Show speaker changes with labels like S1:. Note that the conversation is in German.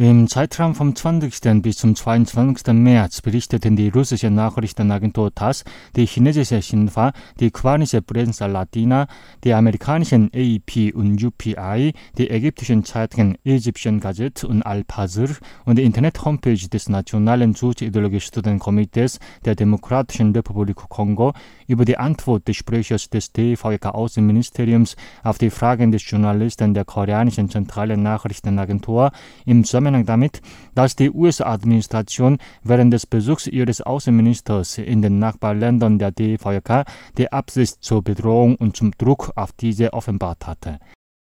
S1: Im Zeitraum vom 20. bis zum 22. März berichteten die russische Nachrichtenagentur TASS, die chinesische Xinhua, die kubanische Prensa Latina, die amerikanischen AP und UPI, die ägyptischen Zeitungen Egyptian Gazette und Al-Fajr und die Internet-Homepage des Nationalen Soziologie-Studentenkomitees der Demokratischen Republik Kongo über die Antwort des Sprechers des DVK-Außenministeriums auf die Fragen des Journalisten der koreanischen zentralen Nachrichtenagentur im Zusammenhang damit, dass die US-Administration während des Besuchs ihres Außenministers in den Nachbarländern der DVK die Absicht zur Bedrohung und zum Druck auf diese offenbart hatte.